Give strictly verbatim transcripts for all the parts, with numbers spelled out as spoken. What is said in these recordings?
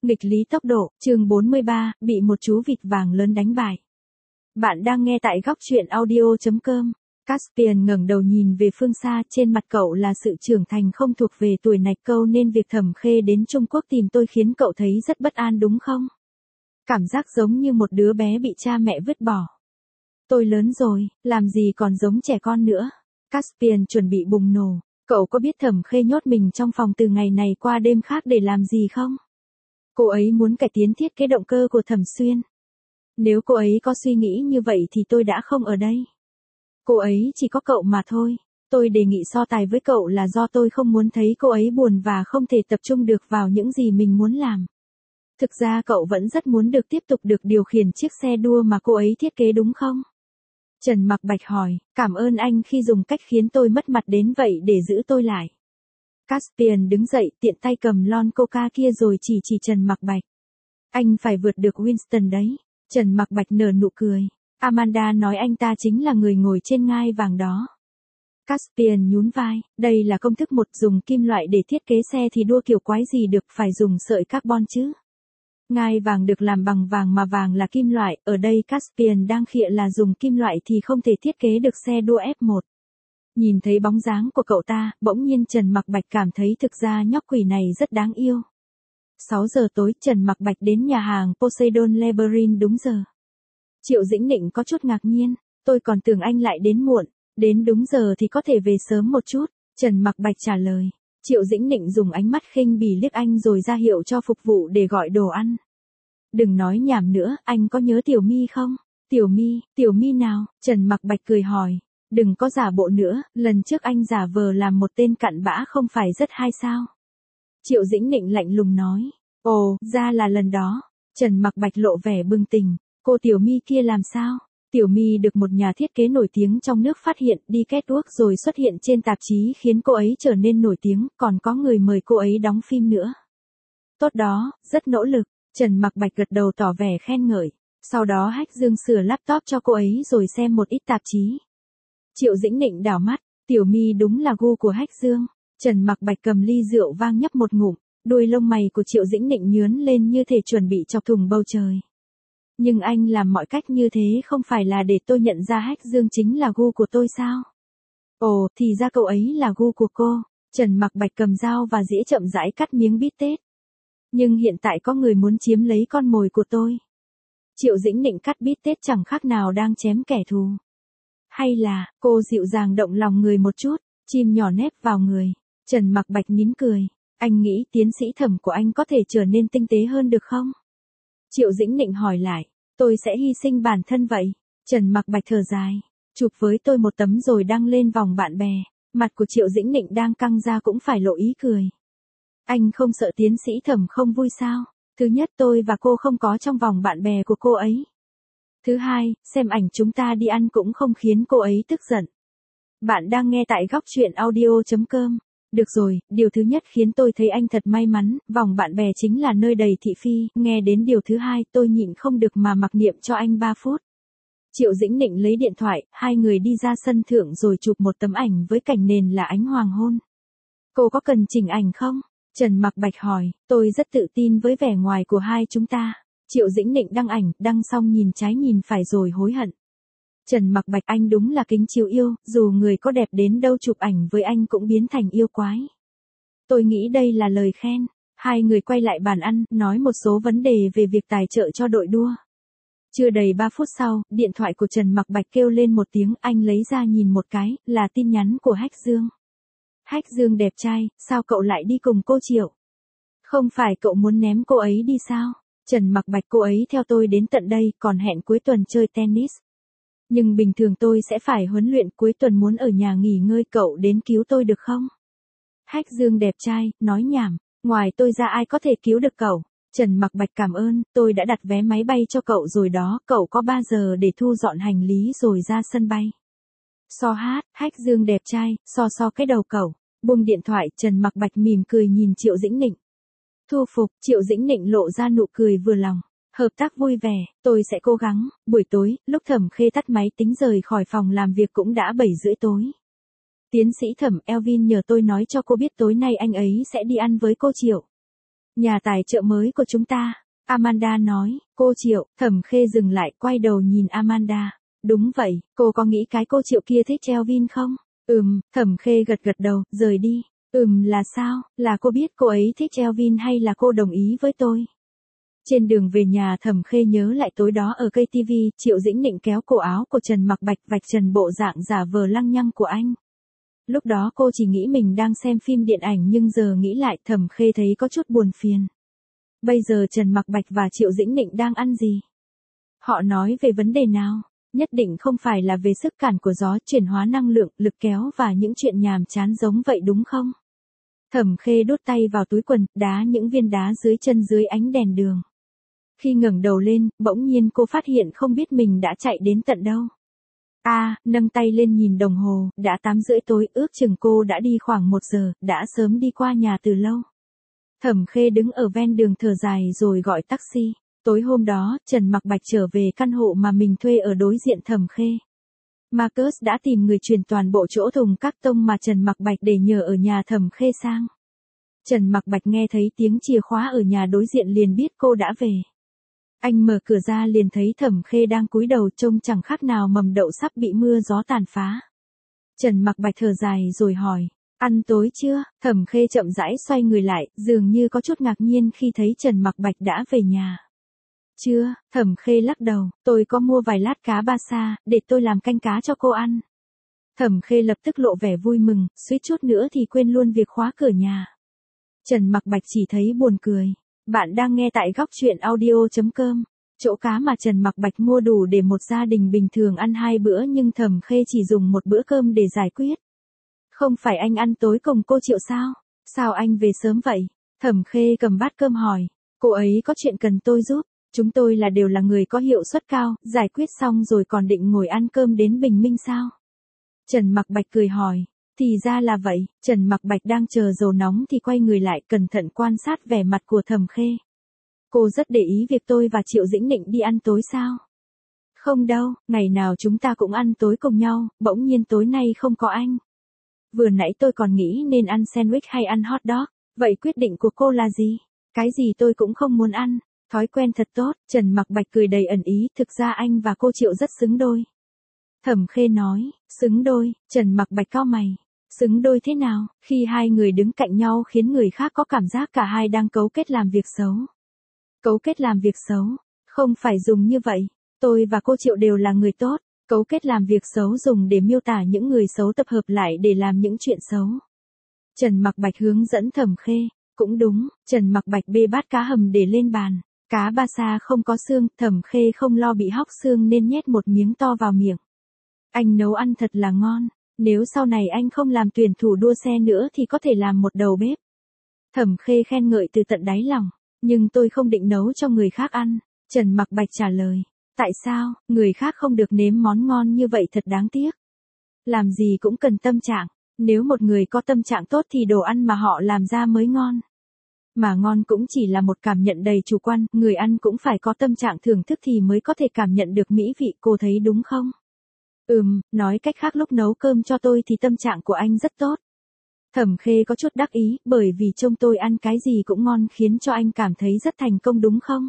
Nghịch lý tốc độ, chương bốn mươi ba, bị một chú vịt vàng lớn đánh bại. Bạn đang nghe tại góc truyện audio chấm com. Caspian ngẩng đầu nhìn về phương xa, trên mặt cậu là sự trưởng thành không thuộc về tuổi nạch câu nên việc Thẩm Khê đến Trung Quốc tìm tôi khiến cậu thấy rất bất an đúng không? Cảm giác giống như một đứa bé bị cha mẹ vứt bỏ. Tôi lớn rồi, làm gì còn giống trẻ con nữa. Caspian chuẩn bị bùng nổ. Cậu có biết Thẩm Khê nhốt mình trong phòng từ ngày này qua đêm khác để làm gì không? Cô ấy muốn cải tiến thiết kế động cơ của Thẩm Xuyên. Nếu cô ấy có suy nghĩ như vậy thì tôi đã không ở đây. Cô ấy chỉ có cậu mà thôi. Tôi đề nghị so tài với cậu là do tôi không muốn thấy cô ấy buồn và không thể tập trung được vào những gì mình muốn làm. Thực ra cậu vẫn rất muốn được tiếp tục được điều khiển chiếc xe đua mà cô ấy thiết kế đúng không? Trần Mặc Bạch hỏi, cảm ơn anh khi dùng cách khiến tôi mất mặt đến vậy để giữ tôi lại. Caspian đứng dậy tiện tay cầm lon coca kia rồi chỉ chỉ Trần Mặc Bạch. Anh phải vượt được Winston đấy. Trần Mặc Bạch nở nụ cười. Amanda nói anh ta chính là người ngồi trên ngai vàng đó. Caspian nhún vai, đây là công thức một, dùng kim loại để thiết kế xe thì đua kiểu quái gì được, phải dùng sợi carbon chứ. Ngai vàng được làm bằng vàng mà vàng là kim loại, ở đây Caspian đang khịa là dùng kim loại thì không thể thiết kế được xe đua ép một. Nhìn thấy bóng dáng của cậu ta, bỗng nhiên Trần Mặc Bạch cảm thấy thực ra nhóc quỷ này rất đáng yêu. sáu giờ tối, Trần Mặc Bạch đến nhà hàng Poseidon Labyrinth đúng giờ. Triệu Dĩnh Nịnh có chút ngạc nhiên, tôi còn tưởng anh lại đến muộn, đến đúng giờ thì có thể về sớm một chút, Trần Mặc Bạch trả lời. Triệu Dĩnh Nịnh dùng ánh mắt khinh bỉ liếc anh rồi ra hiệu cho phục vụ để gọi đồ ăn. Đừng nói nhảm nữa, anh có nhớ Tiểu My không? Tiểu My, Tiểu My nào? Trần Mặc Bạch cười hỏi. Đừng có giả bộ nữa, lần trước anh giả vờ làm một tên cặn bã không phải rất hay sao? Triệu Dĩnh Nịnh lạnh lùng nói. Ồ, ra là lần đó. Trần Mặc Bạch lộ vẻ bừng tỉnh. Cô Tiểu My kia làm sao? Tiểu My được một nhà thiết kế nổi tiếng trong nước phát hiện đi catwalk rồi xuất hiện trên tạp chí khiến cô ấy trở nên nổi tiếng, còn có người mời cô ấy đóng phim nữa. Tốt đó, rất nỗ lực. Trần Mặc Bạch gật đầu tỏ vẻ khen ngợi. Sau đó Hách Dương sửa laptop cho cô ấy rồi xem một ít tạp chí. Triệu Dĩnh Nịnh đảo mắt, Tiểu My đúng là gu của Hách Dương. Trần Mặc Bạch cầm ly rượu vang nhấp một ngụm, đuôi lông mày của Triệu Dĩnh Nịnh nhướn lên như thể chuẩn bị chọc thủng bầu trời. Nhưng anh làm mọi cách như thế không phải là để tôi nhận ra Hách Dương chính là gu của tôi sao? Ồ, thì ra cậu ấy là gu của cô. Trần Mặc Bạch cầm dao và dĩa chậm rãi cắt miếng bít tết. Nhưng hiện tại có người muốn chiếm lấy con mồi của tôi. Triệu Dĩnh Nịnh cắt bít tết chẳng khác nào đang chém kẻ thù. Hay là, cô dịu dàng động lòng người một chút, chim nhỏ nép vào người. Trần Mặc Bạch nín cười. Anh nghĩ tiến sĩ Thẩm của anh có thể trở nên tinh tế hơn được không? Triệu Dĩnh Nịnh hỏi lại. Tôi sẽ hy sinh bản thân vậy. Trần Mặc Bạch thở dài. Chụp với tôi một tấm rồi đăng lên vòng bạn bè. Mặt của Triệu Dĩnh Nịnh đang căng ra cũng phải lộ ý cười. Anh không sợ tiến sĩ Thẩm không vui sao? Thứ nhất, tôi và cô không có trong vòng bạn bè của cô ấy. Thứ hai, xem ảnh chúng ta đi ăn cũng không khiến cô ấy tức giận. Bạn đang nghe tại góc truyện audio chấm com. Được rồi, điều thứ nhất khiến tôi thấy anh thật may mắn, vòng bạn bè chính là nơi đầy thị phi, nghe đến điều thứ hai tôi nhịn không được mà mặc niệm cho anh ba phút. Triệu Dĩnh Nịnh lấy điện thoại, hai người đi ra sân thượng rồi chụp một tấm ảnh với cảnh nền là ánh hoàng hôn. Cô có cần chỉnh ảnh không? Trần Mặc Bạch hỏi, tôi rất tự tin với vẻ ngoài của hai chúng ta. Triệu Dĩnh Nịnh đăng ảnh, đăng xong nhìn trái nhìn phải rồi hối hận. Trần Mặc Bạch anh đúng là kính chiếu yêu, dù người có đẹp đến đâu chụp ảnh với anh cũng biến thành yêu quái. Tôi nghĩ đây là lời khen. Hai người quay lại bàn ăn, nói một số vấn đề về việc tài trợ cho đội đua. Chưa đầy ba phút sau, điện thoại của Trần Mặc Bạch kêu lên một tiếng, anh lấy ra nhìn một cái, là tin nhắn của Hách Dương. Hách Dương đẹp trai, sao cậu lại đi cùng cô Triệu? Không phải cậu muốn ném cô ấy đi sao? Trần Mặc Bạch cô ấy theo tôi đến tận đây, còn hẹn cuối tuần chơi tennis. Nhưng bình thường tôi sẽ phải huấn luyện, cuối tuần muốn ở nhà nghỉ ngơi, cậu đến cứu tôi được không? Hách Dương đẹp trai, nói nhảm, ngoài tôi ra ai có thể cứu được cậu? Trần Mặc Bạch cảm ơn, tôi đã đặt vé máy bay cho cậu rồi đó, cậu có ba giờ để thu dọn hành lý rồi ra sân bay. So hát, Hách Dương đẹp trai, so so cái đầu cậu. Buông điện thoại, Trần Mặc Bạch mỉm cười nhìn Triệu Dĩnh Nịnh. Thu phục, Triệu Dĩnh Nịnh lộ ra nụ cười vừa lòng. Hợp tác vui vẻ, tôi sẽ cố gắng. Buổi tối, lúc Thẩm Khê tắt máy tính rời khỏi phòng làm việc cũng đã bảy rưỡi tối. Tiến sĩ Thẩm, Elvin nhờ tôi nói cho cô biết tối nay anh ấy sẽ đi ăn với cô Triệu. Nhà tài trợ mới của chúng ta. Amanda nói, cô Triệu, Thẩm Khê dừng lại quay đầu nhìn Amanda. Đúng vậy, cô có nghĩ cái cô Triệu kia thích Kelvin không? Ừm, Thẩm Khê gật gật đầu, rời đi. Ừm là sao, là cô biết cô ấy thích Kelvin hay là cô đồng ý với tôi? Trên đường về nhà Thẩm Khê nhớ lại tối đó ở cây ti vi, Triệu Dĩnh Nịnh kéo cổ áo của Trần Mặc Bạch vạch trần bộ dạng giả vờ lăng nhăng của anh. Lúc đó cô chỉ nghĩ mình đang xem phim điện ảnh nhưng giờ nghĩ lại Thẩm Khê thấy có chút buồn phiền. Bây giờ Trần Mặc Bạch và Triệu Dĩnh Nịnh đang ăn gì? Họ nói về vấn đề nào? Nhất định không phải là về sức cản của gió, chuyển hóa năng lượng, lực kéo và những chuyện nhàm chán giống vậy đúng không? Thẩm Khê đút tay vào túi quần, đá những viên đá dưới chân dưới ánh đèn đường. Khi ngẩng đầu lên, bỗng nhiên cô phát hiện không biết mình đã chạy đến tận đâu. A, à, nâng tay lên nhìn đồng hồ, đã tám rưỡi tối, ước chừng cô đã đi khoảng một giờ, đã sớm đi qua nhà từ lâu. Thẩm Khê đứng ở ven đường thở dài rồi gọi taxi. Tối hôm đó, Trần Mặc Bạch trở về căn hộ mà mình thuê ở đối diện Thẩm Khê. Marcus đã tìm người chuyển toàn bộ chỗ thùng các tông mà Trần Mặc Bạch để nhờ ở nhà Thẩm Khê sang. Trần Mặc Bạch nghe thấy tiếng chìa khóa ở nhà đối diện liền biết cô đã về. Anh mở cửa ra liền thấy Thẩm Khê đang cúi đầu trông chẳng khác nào mầm đậu sắp bị mưa gió tàn phá. Trần Mặc Bạch thở dài rồi hỏi, ăn tối chưa? Thẩm Khê chậm rãi xoay người lại, dường như có chút ngạc nhiên khi thấy Trần Mặc Bạch đã về nhà. Chưa, Thẩm Khê lắc đầu, tôi có mua vài lát cá ba sa, để tôi làm canh cá cho cô ăn. Thẩm Khê lập tức lộ vẻ vui mừng, suýt chút nữa thì quên luôn việc khóa cửa nhà. Trần Mặc Bạch chỉ thấy buồn cười. Bạn đang nghe tại góc truyện audio chấm com. Chỗ cá mà Trần Mặc Bạch mua đủ để một gia đình bình thường ăn hai bữa nhưng Thẩm Khê chỉ dùng một bữa cơm để giải quyết. Không phải anh ăn tối cùng cô Triệu sao? Sao anh về sớm vậy? Thẩm Khê cầm bát cơm hỏi. Cô ấy có chuyện cần tôi giúp. Chúng tôi là đều là người có hiệu suất cao, giải quyết xong rồi còn định ngồi ăn cơm đến bình minh sao? Trần Mặc Bạch cười hỏi. Thì ra là vậy, Trần Mặc Bạch đang chờ dầu nóng thì quay người lại cẩn thận quan sát vẻ mặt của Thẩm Khê. Cô rất để ý việc tôi và Triệu Dĩnh Nịnh đi ăn tối sao? Không đâu, ngày nào chúng ta cũng ăn tối cùng nhau, bỗng nhiên tối nay không có anh. Vừa nãy tôi còn nghĩ nên ăn sandwich hay ăn hot dog, vậy quyết định của cô là gì? Cái gì tôi cũng không muốn ăn, thói quen thật tốt, Trần Mặc Bạch cười đầy ẩn ý, thực ra anh và cô Triệu rất xứng đôi. Thẩm Khê nói, xứng đôi, Trần Mặc Bạch cau mày. Xứng đôi thế nào, khi hai người đứng cạnh nhau khiến người khác có cảm giác cả hai đang cấu kết làm việc xấu. Cấu kết làm việc xấu, không phải dùng như vậy, tôi và cô Triệu đều là người tốt, cấu kết làm việc xấu dùng để miêu tả những người xấu tập hợp lại để làm những chuyện xấu. Trần Mặc Bạch hướng dẫn Thẩm Khê, cũng đúng, Trần Mặc Bạch bê bát cá hầm để lên bàn, cá ba sa không có xương, Thẩm Khê không lo bị hóc xương nên nhét một miếng to vào miệng. Anh nấu ăn thật là ngon. Nếu sau này anh không làm tuyển thủ đua xe nữa thì có thể làm một đầu bếp. Thẩm Khê khen ngợi từ tận đáy lòng, nhưng tôi không định nấu cho người khác ăn. Trần Mặc Bạch trả lời, tại sao, người khác không được nếm món ngon như vậy thật đáng tiếc. Làm gì cũng cần tâm trạng, nếu một người có tâm trạng tốt thì đồ ăn mà họ làm ra mới ngon. Mà ngon cũng chỉ là một cảm nhận đầy chủ quan, người ăn cũng phải có tâm trạng thưởng thức thì mới có thể cảm nhận được mỹ vị, cô thấy đúng không? Ừm, nói cách khác lúc nấu cơm cho tôi thì tâm trạng của anh rất tốt. Thẩm Khê có chút đắc ý, bởi vì trông tôi ăn cái gì cũng ngon khiến cho anh cảm thấy rất thành công đúng không?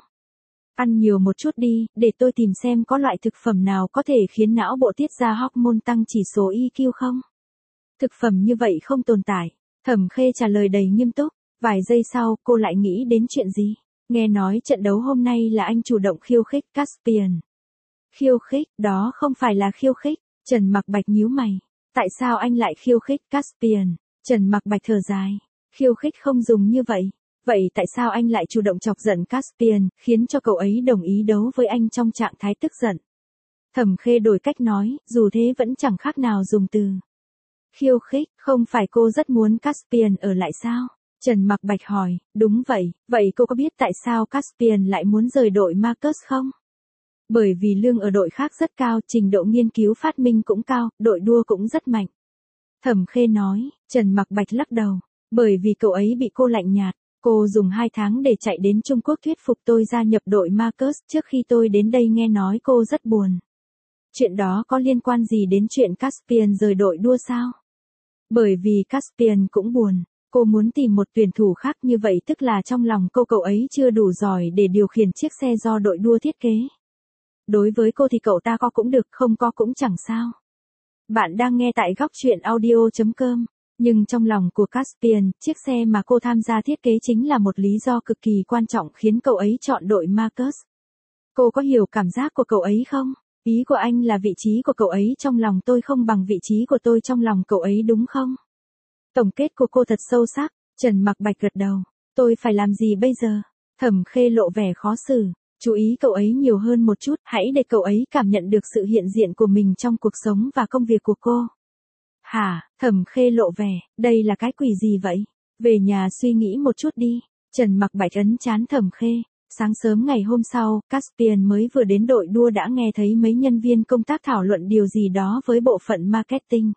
Ăn nhiều một chút đi, để tôi tìm xem có loại thực phẩm nào có thể khiến não bộ tiết ra hormone tăng chỉ số i kiu không? Thực phẩm như vậy không tồn tại. Thẩm Khê trả lời đầy nghiêm túc, vài giây sau cô lại nghĩ đến chuyện gì? Nghe nói trận đấu hôm nay là anh chủ động khiêu khích Caspian. Khiêu khích, đó không phải là khiêu khích, Trần Mặc Bạch nhíu mày. Tại sao anh lại khiêu khích Caspian? Trần Mặc Bạch thở dài. Khiêu khích không dùng như vậy. Vậy tại sao anh lại chủ động chọc giận Caspian, khiến cho cậu ấy đồng ý đấu với anh trong trạng thái tức giận? Thẩm Khê đổi cách nói, dù thế vẫn chẳng khác nào dùng từ. Khiêu khích, không phải cô rất muốn Caspian ở lại sao? Trần Mặc Bạch hỏi, đúng vậy, vậy cô có biết tại sao Caspian lại muốn rời đội Marcus không? Bởi vì lương ở đội khác rất cao, trình độ nghiên cứu phát minh cũng cao, đội đua cũng rất mạnh. Thẩm Khê nói, Trần Mặc Bạch lắc đầu, bởi vì cậu ấy bị cô lạnh nhạt, cô dùng hai tháng để chạy đến Trung Quốc thuyết phục tôi gia nhập đội Marcus, trước khi tôi đến đây nghe nói cô rất buồn. Chuyện đó có liên quan gì đến chuyện Caspian rời đội đua sao? Bởi vì Caspian cũng buồn. Cô muốn tìm một tuyển thủ khác, như vậy tức là trong lòng cô cậu ấy chưa đủ giỏi để điều khiển chiếc xe do đội đua thiết kế. Đối với cô thì cậu ta có cũng được, không có cũng chẳng sao. Bạn đang nghe tại góc truyện audio chấm com. Nhưng trong lòng của Caspian, chiếc xe mà cô tham gia thiết kế chính là một lý do cực kỳ quan trọng khiến cậu ấy chọn đội Marcus. Cô có hiểu cảm giác của cậu ấy không? Ý của anh là vị trí của cậu ấy trong lòng tôi không bằng vị trí của tôi trong lòng cậu ấy đúng không? Tổng kết của cô thật sâu sắc, Trần Mặc Bạch gật đầu. Tôi phải làm gì bây giờ? Thẩm Khê lộ vẻ khó xử. Chú ý cậu ấy nhiều hơn một chút, hãy để cậu ấy cảm nhận được sự hiện diện của mình trong cuộc sống và công việc của cô. Hả, Thẩm Khê lộ vẻ, đây là cái quỷ gì vậy? Về nhà suy nghĩ một chút đi. Trần Mặc Bạch ấn trán Thẩm Khê. Sáng sớm ngày hôm sau, Caspian mới vừa đến đội đua đã nghe thấy mấy nhân viên công tác thảo luận điều gì đó với bộ phận marketing.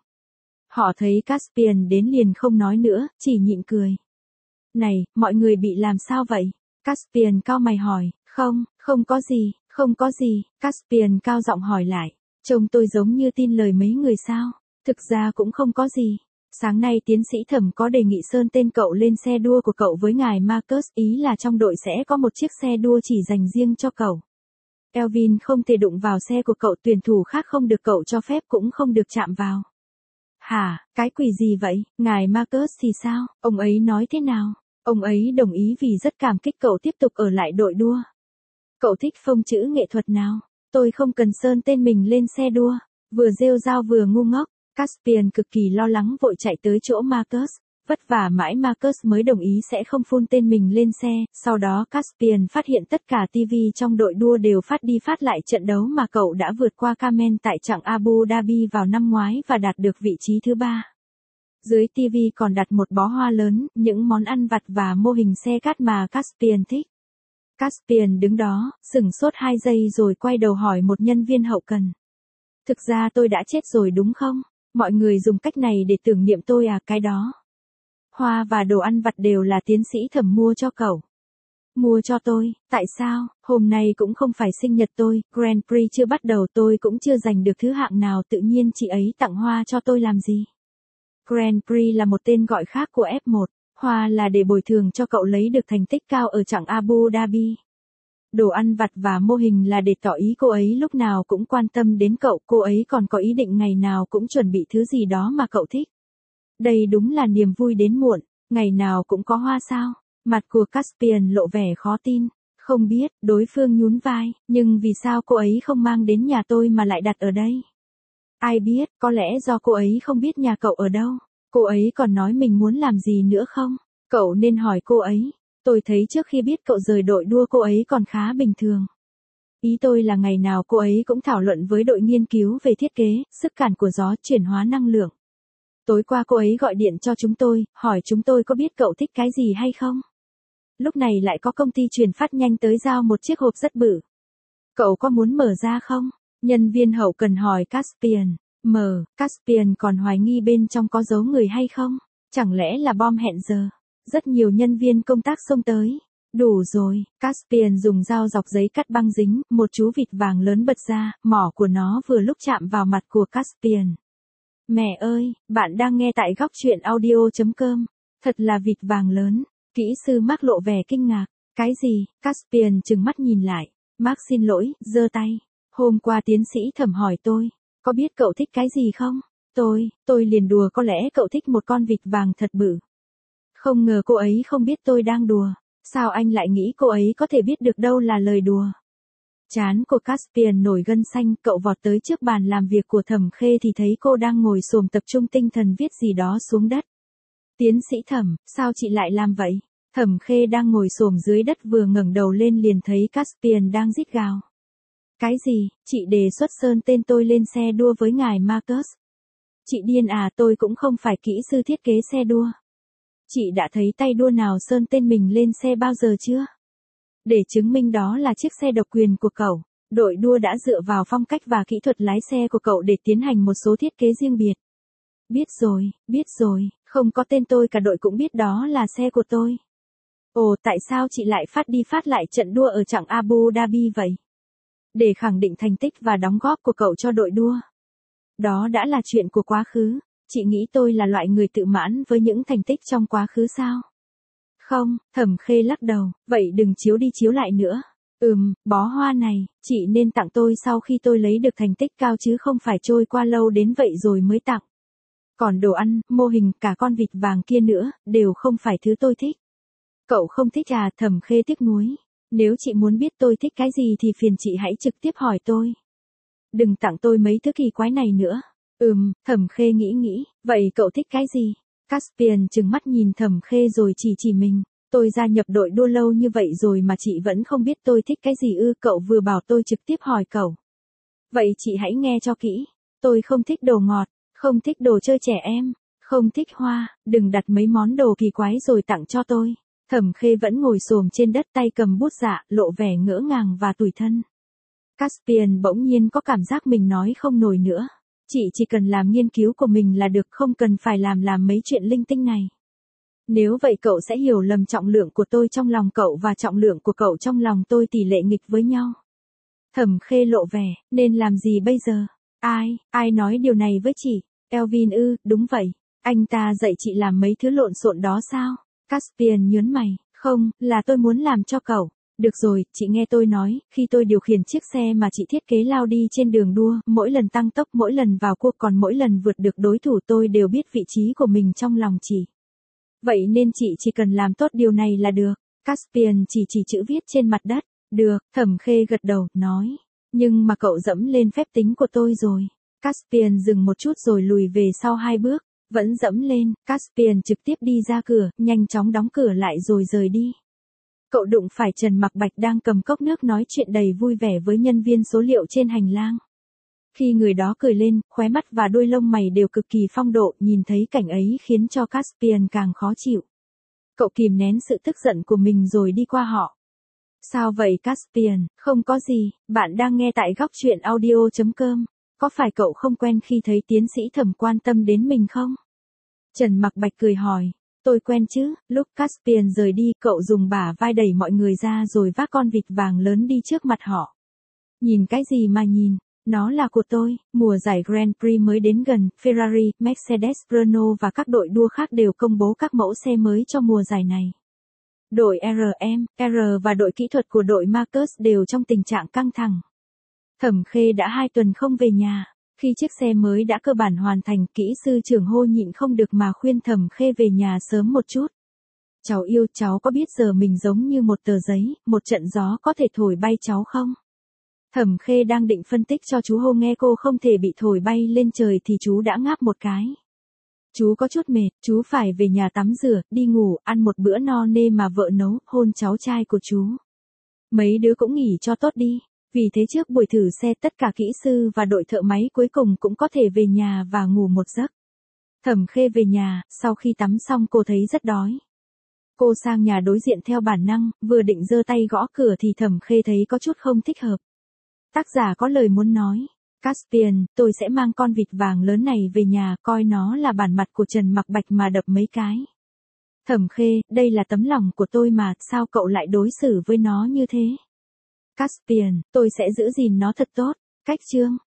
Họ thấy Caspian đến liền không nói nữa, chỉ nhịn cười. Này, mọi người bị làm sao vậy? Caspian cau mày hỏi. Không, không có gì, không có gì, Caspian cao giọng hỏi lại. Trông tôi giống như tin lời mấy người sao? Thực ra cũng không có gì. Sáng nay tiến sĩ Thẩm có đề nghị sơn tên cậu lên xe đua của cậu với ngài Marcus, ý là trong đội sẽ có một chiếc xe đua chỉ dành riêng cho cậu. Elvin không thể đụng vào xe của cậu, tuyển thủ khác không được cậu cho phép cũng không được chạm vào. Hả, cái quỷ gì vậy? Ngài Marcus thì sao? Ông ấy nói thế nào? Ông ấy đồng ý vì rất cảm kích cậu tiếp tục ở lại đội đua. Cậu thích phông chữ nghệ thuật nào? Tôi không cần sơn tên mình lên xe đua. Vừa rêu rao vừa ngu ngốc. Caspian cực kỳ lo lắng vội chạy tới chỗ Marcus. Vất vả mãi Marcus mới đồng ý sẽ không phun tên mình lên xe. Sau đó Caspian phát hiện tất cả ti vi trong đội đua đều phát đi phát lại trận đấu mà cậu đã vượt qua Kamen tại chặng Abu Dhabi vào năm ngoái và đạt được vị trí thứ ba. Dưới ti vi còn đặt một bó hoa lớn, những món ăn vặt và mô hình xe cát mà Caspian thích. Caspian đứng đó, sửng sốt hai giây rồi quay đầu hỏi một nhân viên hậu cần. Thực ra tôi đã chết rồi đúng không? Mọi người dùng cách này để tưởng niệm tôi à? Cái đó. Hoa và đồ ăn vặt đều là tiến sĩ Thẩm mua cho cậu. Mua cho tôi, tại sao? Hôm nay cũng không phải sinh nhật tôi, Grand Prix chưa bắt đầu, tôi cũng chưa giành được thứ hạng nào, tự nhiên chị ấy tặng hoa cho tôi làm gì? Grand Prix là một tên gọi khác của ép một, hoa là để bồi thường cho cậu lấy được thành tích cao ở chặng Abu Dhabi. Đồ ăn vặt và mô hình là để tỏ ý cô ấy lúc nào cũng quan tâm đến cậu, cô ấy còn có ý định ngày nào cũng chuẩn bị thứ gì đó mà cậu thích. Đây đúng là niềm vui đến muộn, ngày nào cũng có hoa sao? Mặt của Caspian lộ vẻ khó tin. Không biết, đối phương nhún vai, nhưng vì sao cô ấy không mang đến nhà tôi mà lại đặt ở đây? Ai biết, có lẽ do cô ấy không biết nhà cậu ở đâu. Cô ấy còn nói mình muốn làm gì nữa không? Cậu nên hỏi cô ấy. Tôi thấy trước khi biết cậu rời đội đua cô ấy còn khá bình thường. Ý tôi là ngày nào cô ấy cũng thảo luận với đội nghiên cứu về thiết kế, sức cản của gió, chuyển hóa năng lượng. Tối qua cô ấy gọi điện cho chúng tôi, hỏi chúng tôi có biết cậu thích cái gì hay không? Lúc này lại có công ty truyền phát nhanh tới giao một chiếc hộp rất bự. Cậu có muốn mở ra không? Nhân viên hậu cần hỏi Caspian. Mở, Caspian còn hoài nghi bên trong có giấu người hay không? Chẳng lẽ là bom hẹn giờ? Rất nhiều nhân viên công tác xông tới. Đủ rồi, Caspian dùng dao dọc giấy cắt băng dính, một chú vịt vàng lớn bật ra, mỏ của nó vừa lúc chạm vào mặt của Caspian. Mẹ ơi, bạn đang nghe tại góc truyện audio chấm com. Thật là vịt vàng lớn. Kỹ sư Mark lộ vẻ kinh ngạc. Cái gì? Caspian trừng mắt nhìn lại. Mark xin lỗi, giơ tay. Hôm qua tiến sĩ Thẩm hỏi tôi, có biết cậu thích cái gì không? Tôi, tôi liền đùa có lẽ cậu thích một con vịt vàng thật bự. Không ngờ cô ấy không biết tôi đang đùa. Sao anh lại nghĩ cô ấy có thể biết được đâu là lời đùa? Trán của Caspian nổi gân xanh, cậu vọt tới trước bàn làm việc của Thẩm Khê thì thấy cô đang ngồi xổm tập trung tinh thần viết gì đó xuống đất. Tiến sĩ Thẩm, sao chị lại làm vậy? Thẩm Khê đang ngồi xổm dưới đất vừa ngẩng đầu lên liền thấy Caspian đang rít gào. Cái gì? Chị đề xuất sơn tên tôi lên xe đua với ngài Marcus. Chị điên à? Tôi cũng không phải kỹ sư thiết kế xe đua. Chị đã thấy tay đua nào sơn tên mình lên xe bao giờ chưa? Để chứng minh đó là chiếc xe độc quyền của cậu, đội đua đã dựa vào phong cách và kỹ thuật lái xe của cậu để tiến hành một số thiết kế riêng biệt. Biết rồi, biết rồi, không có tên tôi cả đội cũng biết đó là xe của tôi. Ồ, tại sao chị lại phát đi phát lại trận đua ở chặng Abu Dhabi vậy? Để khẳng định thành tích và đóng góp của cậu cho đội đua. Đó đã là chuyện của quá khứ. chị nghĩ tôi là loại người tự mãn với những thành tích trong quá khứ sao? Không, Thẩm Khê lắc đầu, vậy đừng chiếu đi chiếu lại nữa. Ừm, bó hoa này, chị nên tặng tôi sau khi tôi lấy được thành tích cao chứ không phải trôi qua lâu đến vậy rồi mới tặng. Còn đồ ăn, mô hình, cả con vịt vàng kia nữa, đều không phải thứ tôi thích. Cậu không thích à? Thẩm Khê tiếc nuối. Nếu chị muốn biết tôi thích cái gì thì phiền chị hãy trực tiếp hỏi tôi. Đừng tặng tôi mấy thứ kỳ quái này nữa. Ừm, Thẩm Khê nghĩ nghĩ, vậy cậu thích cái gì? Caspian trừng mắt nhìn Thẩm Khê rồi chỉ chỉ mình. Tôi gia nhập đội đua lâu như vậy rồi mà chị vẫn không biết tôi thích cái gì ư? Cậu vừa bảo tôi trực tiếp hỏi cậu. Vậy chị hãy nghe cho kỹ. Tôi không thích đồ ngọt, không thích đồ chơi trẻ em, không thích hoa, đừng đặt mấy món đồ kỳ quái rồi tặng cho tôi. Thẩm Khê vẫn ngồi xổm trên đất tay cầm bút dạ, lộ vẻ ngỡ ngàng và tủi thân. Caspian bỗng nhiên có cảm giác mình nói không nổi nữa. Chị chỉ cần làm nghiên cứu của mình là được, không cần phải làm làm mấy chuyện linh tinh này. Nếu vậy cậu sẽ hiểu lầm trọng lượng của tôi trong lòng cậu và trọng lượng của cậu trong lòng tôi tỷ lệ nghịch với nhau. Thẩm Khê lộ vẻ, nên làm gì bây giờ? Ai, ai nói điều này với chị? Elvin ư? Đúng vậy. Anh ta dạy chị làm mấy thứ lộn xộn đó sao? Caspian nhớn mày, không, là tôi muốn làm cho cậu. Được rồi, chị nghe tôi nói, khi tôi điều khiển chiếc xe mà chị thiết kế lao đi trên đường đua, mỗi lần tăng tốc, mỗi lần vào cua, còn mỗi lần vượt được đối thủ, tôi đều biết vị trí của mình trong lòng chị. Vậy nên chị chỉ cần làm tốt điều này là được. Caspian chỉ chỉ chữ viết trên mặt đất. Được, Thẩm Khê gật đầu, nói. Nhưng mà cậu dẫm lên phép tính của tôi rồi. Caspian dừng một chút rồi lùi về sau hai bước. Vẫn dẫm lên, Caspian trực tiếp đi ra cửa, nhanh chóng đóng cửa lại rồi rời đi. Cậu đụng phải Trần Mặc Bạch đang cầm cốc nước nói chuyện đầy vui vẻ với nhân viên số liệu trên hành lang. Khi người đó cười lên, khóe mắt và đuôi lông mày đều cực kỳ phong độ, nhìn thấy cảnh ấy khiến cho Caspian càng khó chịu. Cậu kìm nén sự tức giận của mình rồi đi qua họ. Sao vậy Caspian? Không có gì, bạn đang nghe tại góc truyện audio chấm com. Có phải cậu không quen khi thấy tiến sĩ Thẩm quan tâm đến mình không? Trần Mặc Bạch cười hỏi. Tôi quen chứ. Lúc Caspian rời đi, cậu dùng bả vai đẩy mọi người ra rồi vác con vịt vàng lớn đi trước mặt họ. Nhìn cái gì mà nhìn? Nó là của tôi. Mùa giải Grand Prix mới đến gần, Ferrari, Mercedes, Renault và các đội đua khác đều công bố các mẫu xe mới cho mùa giải này. Đội rờ em, R và đội kỹ thuật của đội Marcus đều trong tình trạng căng thẳng. Thẩm Khê đã hai tuần không về nhà. Khi chiếc xe mới đã cơ bản hoàn thành, kỹ sư trưởng Hô nhịn không được mà khuyên Thẩm Khê về nhà sớm một chút. Cháu yêu, cháu có biết giờ mình giống như một tờ giấy, một trận gió có thể thổi bay cháu không? Thẩm Khê đang định phân tích cho chú Hô nghe cô không thể bị thổi bay lên trời thì chú đã ngáp một cái. Chú có chút mệt, chú phải về nhà tắm rửa, đi ngủ, ăn một bữa no nê mà vợ nấu, hôn cháu trai của chú. Mấy đứa cũng nghỉ cho tốt đi. Vì thế trước buổi thử xe tất cả kỹ sư và đội thợ máy cuối cùng cũng có thể về nhà và ngủ một giấc. Thẩm Khê về nhà, sau khi tắm xong cô thấy rất đói. Cô sang nhà đối diện theo bản năng, vừa định giơ tay gõ cửa thì Thẩm Khê thấy có chút không thích hợp. Tác giả có lời muốn nói. Caspian, tôi sẽ mang con vịt vàng lớn này về nhà, coi nó là bản mặt của Trần Mặc Bạch mà đập mấy cái. Thẩm Khê, đây là tấm lòng của tôi mà, sao cậu lại đối xử với nó như thế? Caspian, tôi sẽ giữ gìn nó thật tốt. Cách chương.